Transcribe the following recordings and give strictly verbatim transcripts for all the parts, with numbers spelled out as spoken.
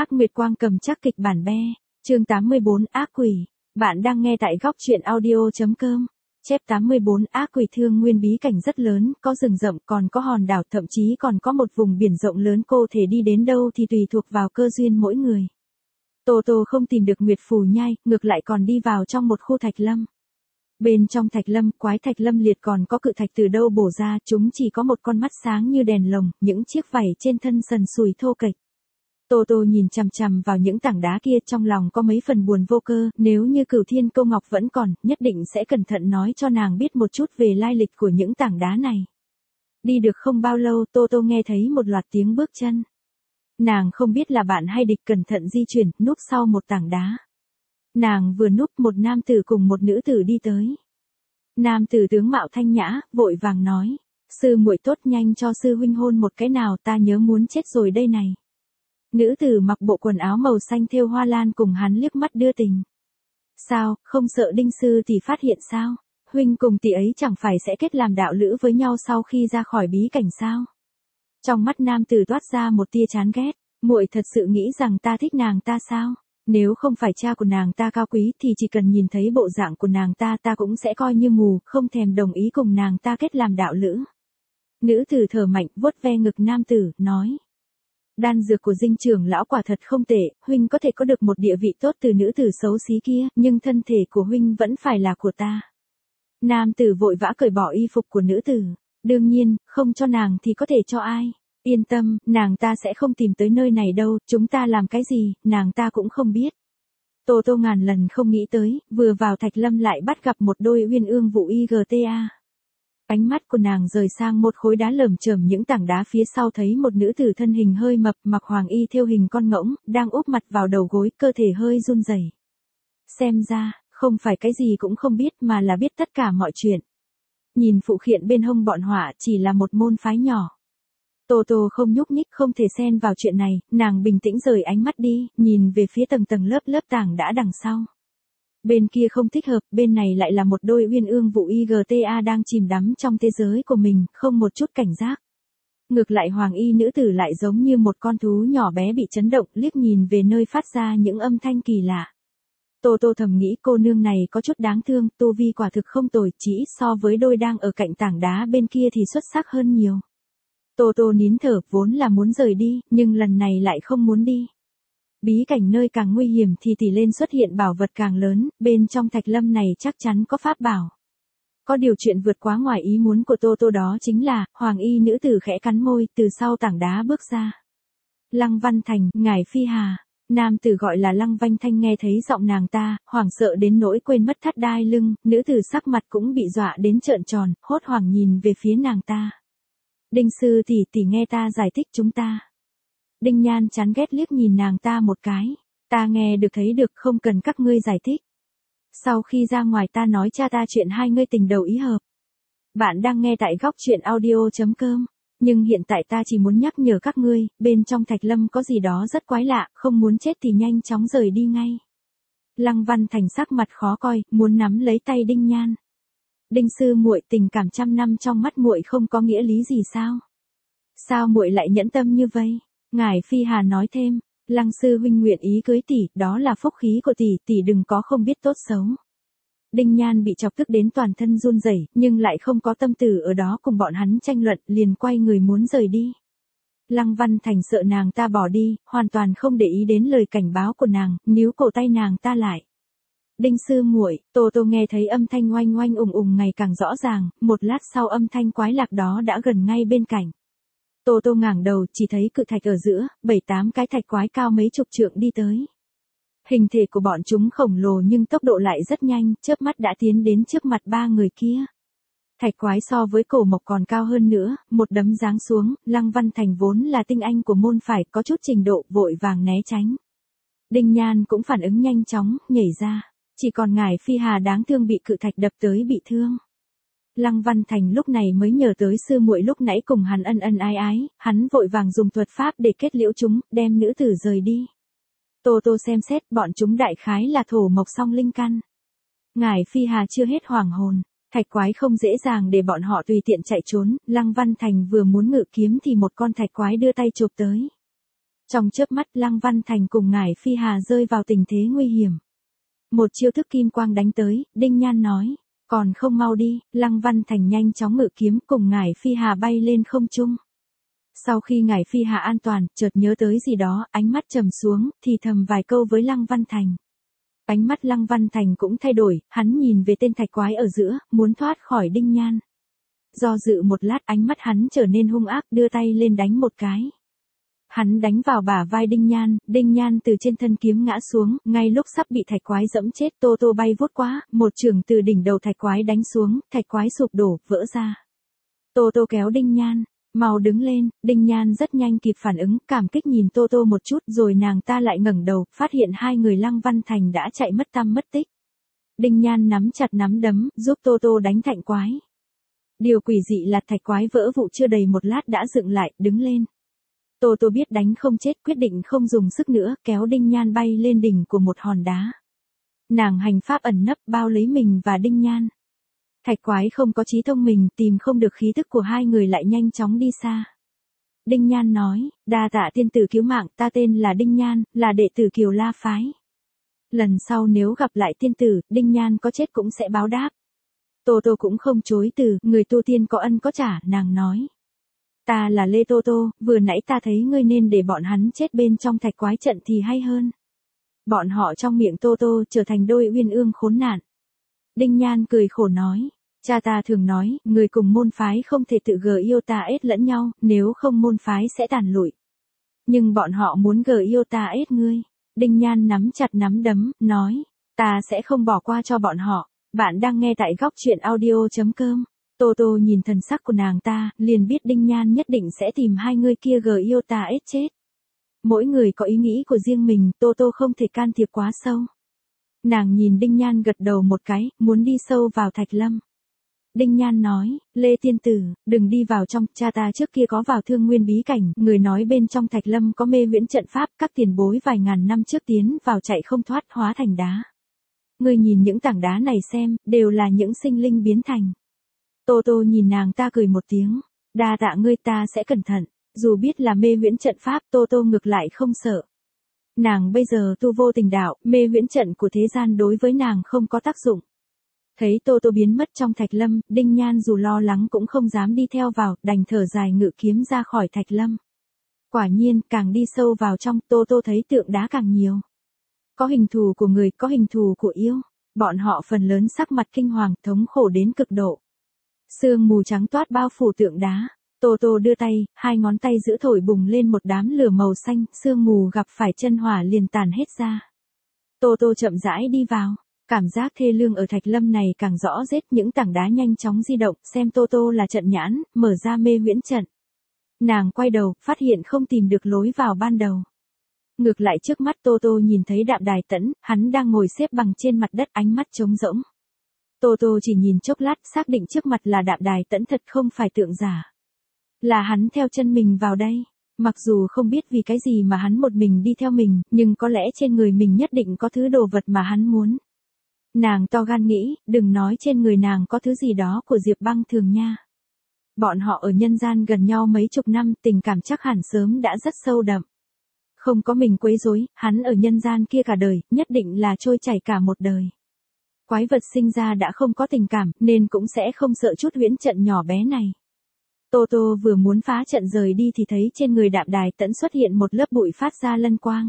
Hắc Nguyệt Quang cầm chắc kịch bản be. Chương tám mươi bốn Ác quỷ. Bạn đang nghe tại góc truyện audio chấm com. Chép tám mươi bốn Ác quỷ Thương Nguyên bí cảnh rất lớn, có rừng rậm, còn có hòn đảo, thậm chí còn có một vùng biển rộng lớn, cô thể đi đến đâu thì tùy thuộc vào cơ duyên mỗi người. Tô Tô không tìm được Nguyệt Phù Nhai, ngược lại còn đi vào trong một khu thạch lâm. Bên trong thạch lâm, quái thạch lâm liệt còn có cự thạch từ đâu bổ ra, chúng chỉ có một con mắt sáng như đèn lồng, những chiếc vảy trên thân sần sùi thô kệch. Tô Tô nhìn chằm chằm vào những tảng đá kia, trong lòng có mấy phần buồn vô cơ, nếu như Cửu Thiên Câu Ngọc vẫn còn, nhất định sẽ cẩn thận nói cho nàng biết một chút về lai lịch của những tảng đá này. Đi được không bao lâu, Tô Tô nghe thấy một loạt tiếng bước chân. Nàng không biết là bạn hay địch, cẩn thận di chuyển, núp sau một tảng đá. Nàng vừa núp, một nam tử cùng một nữ tử đi tới. Nam tử tướng mạo thanh nhã, vội vàng nói: "Sư muội tốt, nhanh cho sư huynh hôn một cái nào, ta nhớ muốn chết rồi đây này." Nữ tử mặc bộ quần áo màu xanh thêu hoa lan cùng hắn liếc mắt đưa tình. "Sao, không sợ Đinh sư tỷ phát hiện sao? Huynh cùng tỷ ấy chẳng phải sẽ kết làm đạo lữ với nhau sau khi ra khỏi bí cảnh sao?" Trong mắt nam tử toát ra một tia chán ghét. "Muội thật sự nghĩ rằng ta thích nàng ta sao? Nếu không phải cha của nàng ta cao quý thì chỉ cần nhìn thấy bộ dạng của nàng ta ta cũng sẽ coi như mù, không thèm đồng ý cùng nàng ta kết làm đạo lữ." Nữ tử thở mạnh, vuốt ve ngực nam tử, nói: "Đan dược của Dinh trưởng lão quả thật không tệ, huynh có thể có được một địa vị tốt từ nữ tử xấu xí kia, nhưng thân thể của huynh vẫn phải là của ta." Nam tử vội vã cởi bỏ y phục của nữ tử. "Đương nhiên, không cho nàng thì có thể cho ai? Yên tâm, nàng ta sẽ không tìm tới nơi này đâu, chúng ta làm cái gì, nàng ta cũng không biết." Tô Tô ngàn lần không nghĩ tới, vừa vào thạch lâm lại bắt gặp một đôi uyên ương vụ i giê tê a. Ánh mắt của nàng rời sang một khối đá lởm chởm những tảng đá phía sau, thấy một nữ tử thân hình hơi mập, mặc hoàng y thêu hình con ngỗng, đang úp mặt vào đầu gối, cơ thể hơi run rẩy. Xem ra, không phải cái gì cũng không biết mà là biết tất cả mọi chuyện. Nhìn phụ khiện bên hông bọn họa chỉ là một môn phái nhỏ. Tô Tô không nhúc nhích, không thể xen vào chuyện này, nàng bình tĩnh rời ánh mắt đi, nhìn về phía tầng tầng lớp lớp tảng đá đằng sau. Bên kia không thích hợp, bên này lại là một đôi uyên ương vụ i giê tê a đang chìm đắm trong thế giới của mình, không một chút cảnh giác. Ngược lại hoàng y nữ tử lại giống như một con thú nhỏ bé bị chấn động, liếc nhìn về nơi phát ra những âm thanh kỳ lạ. Tô Tô thầm nghĩ cô nương này có chút đáng thương, tu vi quả thực không tồi, chỉ so với đôi đang ở cạnh tảng đá bên kia thì xuất sắc hơn nhiều. Tô Tô nín thở, vốn là muốn rời đi, nhưng lần này lại không muốn đi. Bí cảnh nơi càng nguy hiểm thì tỷ lên xuất hiện bảo vật càng lớn, bên trong thạch lâm này chắc chắn có pháp bảo. Có điều chuyện vượt quá ngoài ý muốn của Tô Tô đó chính là, hoàng y nữ tử khẽ cắn môi, từ sau tảng đá bước ra. "Lăng Văn Thành, ngài Phi Hà." Nam tử gọi là Lăng Văn Thanh nghe thấy giọng nàng ta, hoảng sợ đến nỗi quên mất thắt đai lưng, nữ tử sắc mặt cũng bị dọa đến trợn tròn, hốt hoảng nhìn về phía nàng ta. "Đinh sư tỷ tỷ nghe ta giải thích chúng ta." Đinh Nhan chán ghét liếc nhìn nàng ta một cái. "Ta nghe được thấy được, không cần các ngươi giải thích. Sau khi ra ngoài ta nói cha ta chuyện hai ngươi tình đầu ý hợp." Bạn đang nghe tại góc truyện audio chấm com. Nhưng hiện tại ta chỉ muốn nhắc nhở các ngươi, bên trong thạch lâm có gì đó rất quái lạ, không muốn chết thì nhanh chóng rời đi ngay. Lăng Văn Thành sắc mặt khó coi, muốn nắm lấy tay Đinh Nhan. "Đinh sư muội, tình cảm trăm năm trong mắt muội không có nghĩa lý gì sao? Sao muội lại nhẫn tâm như vậy?" Ngải Phi Hà nói thêm: "Lăng sư huynh nguyện ý cưới tỷ, đó là phúc khí của tỷ, tỷ đừng có không biết tốt xấu." Đinh Nhan bị chọc tức đến toàn thân run rẩy, nhưng lại không có tâm tư ở đó cùng bọn hắn tranh luận, liền quay người muốn rời đi. Lăng Văn Thành sợ nàng ta bỏ đi, hoàn toàn không để ý đến lời cảnh báo của nàng, níu cổ tay nàng ta lại. "Đinh sư muội." Tô Tô nghe thấy âm thanh oanh oanh ùng ùng ngày càng rõ ràng, một lát sau âm thanh quái lạ đó đã gần ngay bên cạnh. Tô Tô ngẩng đầu, chỉ thấy cự thạch ở giữa, bảy tám cái thạch quái cao mấy chục trượng đi tới. Hình thể của bọn chúng khổng lồ nhưng tốc độ lại rất nhanh, chớp mắt đã tiến đến trước mặt ba người kia. Thạch quái so với cổ mộc còn cao hơn nữa, một đấm giáng xuống, Lăng Văn Thành vốn là tinh anh của môn phải, có chút trình độ, vội vàng né tránh. Đinh Nhan cũng phản ứng nhanh chóng, nhảy ra. Chỉ còn ngải Phi Hà đáng thương bị cự thạch đập tới bị thương. Lăng Văn Thành lúc này mới nhớ tới sư muội lúc nãy cùng hắn ân ân ái ái, hắn vội vàng dùng thuật pháp để kết liễu chúng, đem nữ tử rời đi. Tô Tô xem xét, bọn chúng đại khái là thổ mộc song linh căn. Ngải Phi Hà chưa hết hoàng hồn, thạch quái không dễ dàng để bọn họ tùy tiện chạy trốn, Lăng Văn Thành vừa muốn ngự kiếm thì một con thạch quái đưa tay chộp tới. Trong chớp mắt Lăng Văn Thành cùng Ngải Phi Hà rơi vào tình thế nguy hiểm. Một chiêu thức kim quang đánh tới, Đinh Nhan nói, còn không mau đi. Lăng Văn Thành nhanh chóng ngự kiếm cùng Ngải Phi Hà bay lên không trung. Sau khi Ngải Phi Hà an toàn, chợt nhớ tới gì đó, ánh mắt trầm xuống, thì thầm vài câu với Lăng Văn Thành. Ánh mắt Lăng Văn Thành cũng thay đổi, hắn nhìn về tên thạch quái ở giữa, muốn thoát khỏi Đinh Nhan. Do dự một lát, ánh mắt hắn trở nên hung ác, đưa tay lên đánh một cái. Hắn đánh vào bả vai Đinh Nhan, Đinh Nhan từ trên thân kiếm ngã xuống, ngay lúc sắp bị thạch quái dẫm chết. Tô Tô bay vút quá, một chưởng từ đỉnh đầu thạch quái đánh xuống, thạch quái sụp đổ, vỡ ra. Tô Tô kéo Đinh Nhan, mau đứng lên. Đinh Nhan rất nhanh kịp phản ứng, cảm kích nhìn Tô Tô một chút, rồi nàng ta lại ngẩng đầu, phát hiện hai người Lăng Văn Thành đã chạy mất tăm mất tích. Đinh Nhan nắm chặt nắm đấm, giúp Tô Tô đánh thạch quái. Điều quỷ dị là thạch quái vỡ vụn chưa đầy một lát đã dựng lại, đứng lên. Tô Tô biết đánh không chết, quyết định không dùng sức nữa, kéo Đinh Nhan bay lên đỉnh của một hòn đá. Nàng hành pháp ẩn nấp, bao lấy mình và Đinh Nhan. Thạch quái không có trí thông minh, tìm không được khí tức của hai người lại nhanh chóng đi xa. Đinh Nhan nói, đa tạ tiên tử cứu mạng, ta tên là Đinh Nhan, là đệ tử Kiều La phái. Lần sau nếu gặp lại tiên tử, Đinh Nhan có chết cũng sẽ báo đáp. Tô Tô cũng không chối từ, người tu tiên có ân có trả, nàng nói. Ta là Lê Tô Tô, vừa nãy ta thấy ngươi nên để bọn hắn chết bên trong thạch quái trận thì hay hơn. Bọn họ trong miệng Tô Tô trở thành đôi uyên ương khốn nạn. Đinh Nhan cười khổ nói, cha ta thường nói, người cùng môn phái không thể tự gờ yêu ta ết lẫn nhau, nếu không môn phái sẽ tàn lụi. Nhưng bọn họ muốn gờ yêu ta ết ngươi. Đinh Nhan nắm chặt nắm đấm, nói, ta sẽ không bỏ qua cho bọn họ. Bạn đang nghe tại góc truyện audio chấm com. Tô Tô nhìn thần sắc của nàng ta, liền biết Đinh Nhan nhất định sẽ tìm hai người kia gờ yêu ta ết chết. Mỗi người có ý nghĩ của riêng mình, Tô Tô không thể can thiệp quá sâu. Nàng nhìn Đinh Nhan gật đầu một cái, muốn đi sâu vào thạch lâm. Đinh Nhan nói, Lê tiên tử, đừng đi vào trong, cha ta trước kia có vào Thương Nguyên bí cảnh, người nói bên trong thạch lâm có mê huyễn trận pháp, các tiền bối vài ngàn năm trước tiến vào chạy không thoát, hóa thành đá. Ngươi nhìn những tảng đá này xem, đều là những sinh linh biến thành. Tô Tô nhìn nàng ta cười một tiếng, đa tạ ngươi, ta sẽ cẩn thận. Dù biết là mê huyễn trận pháp, Tô Tô ngược lại không sợ. Nàng bây giờ tu vô tình đạo, mê huyễn trận của thế gian đối với nàng không có tác dụng. Thấy Tô Tô biến mất trong thạch lâm, Đinh Nhan dù lo lắng cũng không dám đi theo vào, đành thở dài ngự kiếm ra khỏi thạch lâm. Quả nhiên, càng đi sâu vào trong, Tô Tô thấy tượng đá càng nhiều. Có hình thù của người, có hình thù của yêu. Bọn họ phần lớn sắc mặt kinh hoàng, thống khổ đến cực độ. Sương mù trắng toát bao phủ tượng đá. Tô Tô đưa tay, hai ngón tay giữ thổi bùng lên một đám lửa màu xanh, sương mù gặp phải chân hỏa liền tàn hết ra. Tô Tô chậm rãi đi vào, cảm giác thê lương ở thạch lâm này càng rõ rệt, những tảng đá nhanh chóng di động, xem Tô Tô là trận nhãn, mở ra mê huyễn trận. Nàng quay đầu, phát hiện không tìm được lối vào ban đầu. Ngược lại trước mắt Tô Tô nhìn thấy Đạm Đài Tẫn, hắn đang ngồi xếp bằng trên mặt đất, ánh mắt trống rỗng. Tô Tô chỉ nhìn chốc lát, xác định trước mặt là Đạm Đài Tẫn thật, không phải tượng giả. Là hắn theo chân mình vào đây. Mặc dù không biết vì cái gì mà hắn một mình đi theo mình, nhưng có lẽ trên người mình nhất định có thứ đồ vật mà hắn muốn. Nàng to gan nghĩ, đừng nói trên người nàng có thứ gì đó của Diệp Băng Thường nha. Bọn họ ở nhân gian gần nhau mấy chục năm, tình cảm chắc hẳn sớm đã rất sâu đậm. Không có mình quấy rối, hắn ở nhân gian kia cả đời, nhất định là trôi chảy cả một đời. Quái vật sinh ra đã không có tình cảm, nên cũng sẽ không sợ chút huyễn trận nhỏ bé này. Tô Tô vừa muốn phá trận rời đi thì thấy trên người Đạm Đài Tẫn xuất hiện một lớp bụi phát ra lân quang.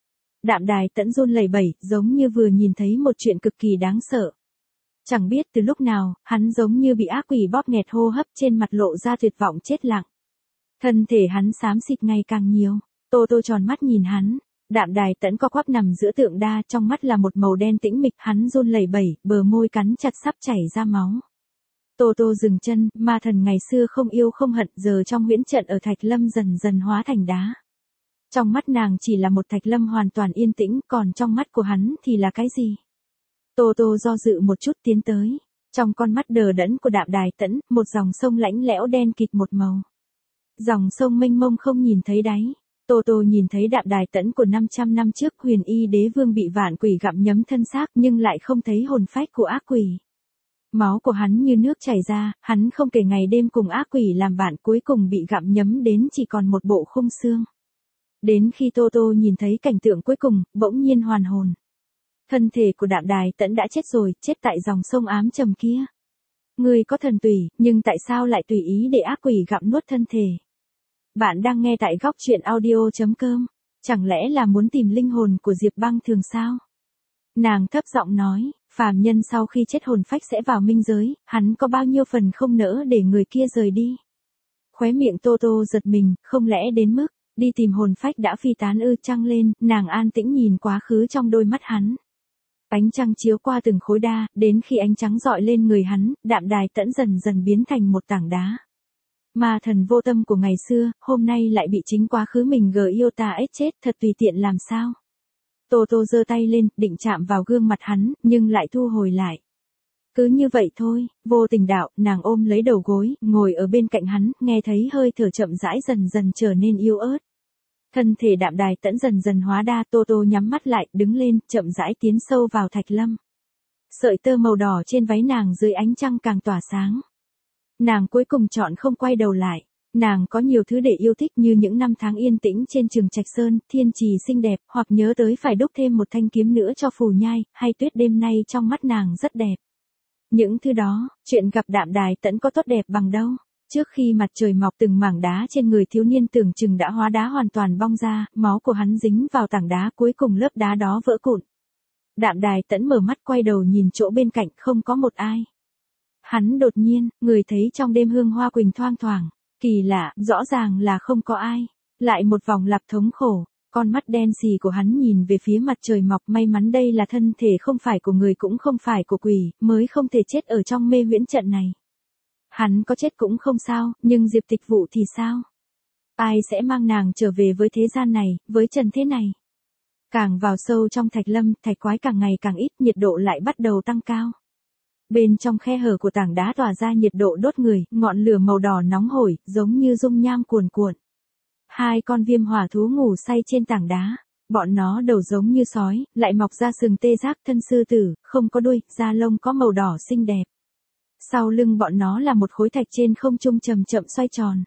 Đạm Đài Tẫn run lẩy bẩy, giống như vừa nhìn thấy một chuyện cực kỳ đáng sợ. Chẳng biết từ lúc nào, hắn giống như bị ác quỷ bóp nghẹt hô hấp, trên mặt lộ ra tuyệt vọng chết lặng. Thân thể hắn xám xịt ngày càng nhiều. Tô Tô tròn mắt nhìn hắn. Đạm Đài Tẫn co quắp nằm giữa tượng đa, trong mắt là một màu đen tĩnh mịch, hắn run lẩy bẩy, bờ môi cắn chặt sắp chảy ra máu. Tô Tô dừng chân, ma thần ngày xưa không yêu không hận, giờ trong huyễn trận ở thạch lâm dần dần hóa thành đá. Trong mắt nàng chỉ là một thạch lâm hoàn toàn yên tĩnh, còn trong mắt của hắn thì là cái gì? Tô Tô do dự một chút tiến tới. Trong con mắt đờ đẫn của Đạm Đài Tẫn, một dòng sông lãnh lẽo đen kịt một màu. Dòng sông mênh mông không nhìn thấy đáy. Tô Tô nhìn thấy Đạm Đài Tẫn của năm trăm năm trước, Huyền Y Đế Vương bị vạn quỷ gặm nhấm thân xác, nhưng lại không thấy hồn phách của ác quỷ. Máu của hắn như nước chảy ra, hắn không kể ngày đêm cùng ác quỷ làm bạn, cuối cùng bị gặm nhấm đến chỉ còn một bộ khung xương. Đến khi Tô Tô nhìn thấy cảnh tượng cuối cùng, bỗng nhiên hoàn hồn. Thân thể của Đạm Đài Tẫn đã chết rồi, chết tại dòng sông ám trầm kia. Ngươi có thần tùy, nhưng tại sao lại tùy ý để ác quỷ gặm nuốt thân thể? Bạn đang nghe tại góc truyện audio chấm com. Chẳng lẽ là muốn tìm linh hồn của Diệp Băng Thường sao? Nàng thấp giọng nói, phàm nhân sau khi chết hồn phách sẽ vào minh giới, hắn có bao nhiêu phần không nỡ để người kia rời đi. Khóe miệng Tô Tô giật mình, không lẽ đến mức, đi tìm hồn phách đã phi tán ư? Trăng lên, nàng an tĩnh nhìn quá khứ trong đôi mắt hắn. Ánh trăng chiếu qua từng khối đa, đến khi ánh trắng rọi lên người hắn, Đạm Đài Tẫn dần dần biến thành một tảng đá. Ma thần vô tâm của ngày xưa, hôm nay lại bị chính quá khứ mình gờ yêu ta ết chết, thật tùy tiện làm sao. Tô Tô giơ tay lên, định chạm vào gương mặt hắn, nhưng lại thu hồi lại. Cứ như vậy thôi, vô tình đạo, nàng ôm lấy đầu gối, ngồi ở bên cạnh hắn, nghe thấy hơi thở chậm rãi dần dần trở nên yếu ớt. Thân thể Đạm Đài Tẫn dần dần hóa đa, Tô Tô nhắm mắt lại, đứng lên, chậm rãi tiến sâu vào thạch lâm. Sợi tơ màu đỏ trên váy nàng dưới ánh trăng càng tỏa sáng. Nàng cuối cùng chọn không quay đầu lại. Nàng có nhiều thứ để yêu thích như những năm tháng yên tĩnh trên Trường Trạch Sơn, thiên trì xinh đẹp, hoặc nhớ tới phải đúc thêm một thanh kiếm nữa cho phù nhai, hay tuyết đêm nay trong mắt nàng rất đẹp. Những thứ đó, chuyện gặp Đạm Đài Tẫn có tốt đẹp bằng đâu. Trước khi mặt trời mọc, từng mảng đá trên người thiếu niên tưởng chừng đã hóa đá hoàn toàn bong ra, máu của hắn dính vào tảng đá, cuối cùng lớp đá đó vỡ vụn. Đạm Đài Tẫn mở mắt quay đầu nhìn chỗ bên cạnh, không có một ai. Hắn đột nhiên, người thấy trong đêm hương hoa quỳnh thoang thoảng. Kỳ lạ, rõ ràng là không có ai. Lại một vòng lặp thống khổ, con mắt đen xì của hắn nhìn về phía mặt trời mọc, may mắn đây là thân thể không phải của người cũng không phải của quỷ, mới không thể chết ở trong mê huyễn trận này. Hắn có chết cũng không sao, nhưng Diệp Tịch Vụ thì sao? Ai sẽ mang nàng trở về với thế gian này, với trần thế này? Càng vào sâu trong thạch lâm, thạch quái càng ngày càng ít, nhiệt độ lại bắt đầu tăng cao. Bên trong khe hở của tảng đá tỏa ra nhiệt độ đốt người, ngọn lửa màu đỏ nóng hổi, giống như dung nham cuồn cuộn. Hai con viêm hỏa thú ngủ say trên tảng đá. Bọn nó đầu giống như sói, lại mọc ra sừng tê giác, thân sư tử, không có đuôi, da lông có màu đỏ xinh đẹp. Sau lưng bọn nó là một khối thạch trên không trung chậm chậm xoay tròn.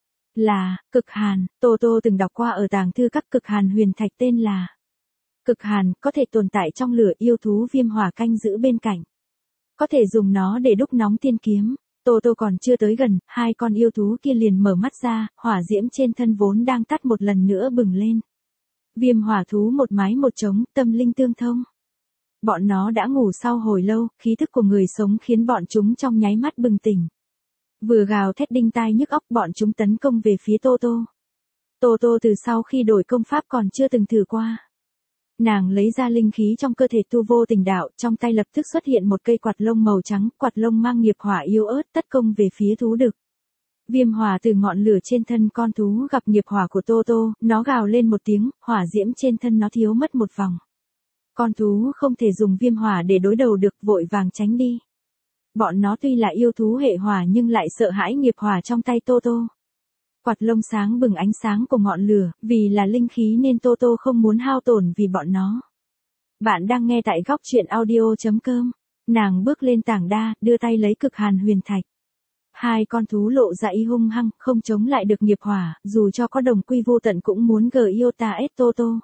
Là, cực hàn, Tô Tô từng đọc qua ở tàng thư các cực hàn huyền thạch tên là. Cực hàn, có thể tồn tại trong lửa, yêu thú viêm hỏa canh giữ bên cạnh. Có thể dùng nó để đúc nóng tiên kiếm. Tô Tô còn chưa tới gần, hai con yêu thú kia liền mở mắt ra, hỏa diễm trên thân vốn đang tắt một lần nữa bừng lên. Viêm hỏa thú một mái một trống, tâm linh tương thông. Bọn nó đã ngủ sau hồi lâu, khí thức của người sống khiến bọn chúng trong nháy mắt bừng tỉnh. Vừa gào thét đinh tai nhức óc, bọn chúng tấn công về phía Tô Tô. Tô Tô từ sau khi đổi công pháp còn chưa từng thử qua. Nàng lấy ra linh khí trong cơ thể tu vô tình đạo, trong tay lập tức xuất hiện một cây quạt lông màu trắng, quạt lông mang nghiệp hỏa yếu ớt tất công về phía thú đực. Viêm hỏa từ ngọn lửa trên thân con thú gặp nghiệp hỏa của Tô Tô, nó gào lên một tiếng, hỏa diễm trên thân nó thiếu mất một vòng. Con thú không thể dùng viêm hỏa để đối đầu được, vội vàng tránh đi. Bọn nó tuy là yêu thú hệ hỏa nhưng lại sợ hãi nghiệp hỏa trong tay Tô Tô. Quạt lông sáng bừng ánh sáng của ngọn lửa, vì là linh khí nên Tô Tô không muốn hao tổn vì bọn nó. Bạn đang nghe tại góc truyện audio chấm com. Nàng bước lên tảng đa, đưa tay lấy cực hàn huyền thạch. Hai con thú lộ ra ý hung hăng, không chống lại được nghiệp hỏa, dù cho có đồng quy vô tận cũng muốn gờ yêu ta ết Tô Tô.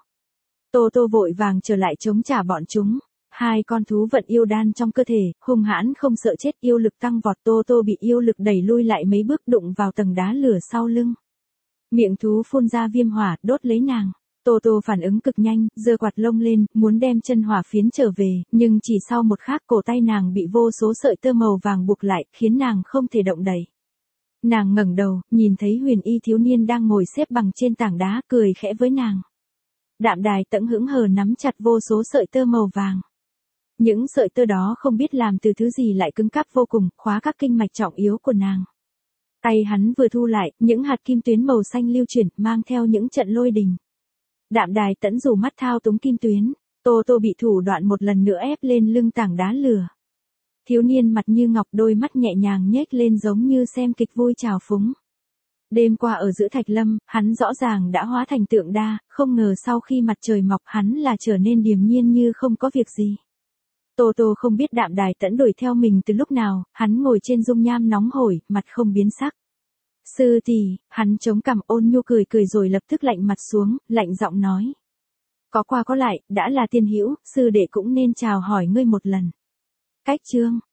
Tô Tô vội vàng trở lại chống trả bọn chúng. Hai con thú vận yêu đan trong cơ thể, hung hãn không sợ chết, yêu lực tăng vọt. Tô Tô bị yêu lực đẩy lui lại mấy bước, đụng vào tầng đá lửa sau lưng. Miệng thú phun ra viêm hỏa, đốt lấy nàng. Tô Tô phản ứng cực nhanh, giơ quạt lông lên, muốn đem chân hỏa phiến trở về, nhưng chỉ sau một khắc cổ tay nàng bị vô số sợi tơ màu vàng buộc lại, khiến nàng không thể động đậy. Nàng ngẩng đầu, nhìn thấy huyền y thiếu niên đang ngồi xếp bằng trên tảng đá, cười khẽ với nàng. Đạm Đài Tẫn hững hờ nắm chặt vô số sợi tơ màu vàng. Những sợi tơ đó không biết làm từ thứ gì lại cứng cáp vô cùng, khóa các kinh mạch trọng yếu của nàng. Tay hắn vừa thu lại, những hạt kim tuyến màu xanh lưu chuyển, mang theo những trận lôi đình. Đạm Đài Tẫn dù mắt thao túng kim tuyến, Tô Tô bị thủ đoạn một lần nữa ép lên lưng tảng đá lửa. Thiếu niên mặt như ngọc, đôi mắt nhẹ nhàng nhếch lên giống như xem kịch vui trào phúng. Đêm qua ở giữa thạch lâm, hắn rõ ràng đã hóa thành tượng đa, không ngờ sau khi mặt trời mọc hắn là trở nên điềm nhiên như không có việc gì. Tô Tô không biết Đạm Đài Tẫn đuổi theo mình từ lúc nào, hắn ngồi trên dung nham nóng hổi, mặt không biến sắc. Sư tỷ, hắn chống cằm ôn nhu cười cười rồi lập tức lạnh mặt xuống, lạnh giọng nói. Có qua có lại, đã là tiên hữu, sư đệ cũng nên chào hỏi ngươi một lần. Cách chương.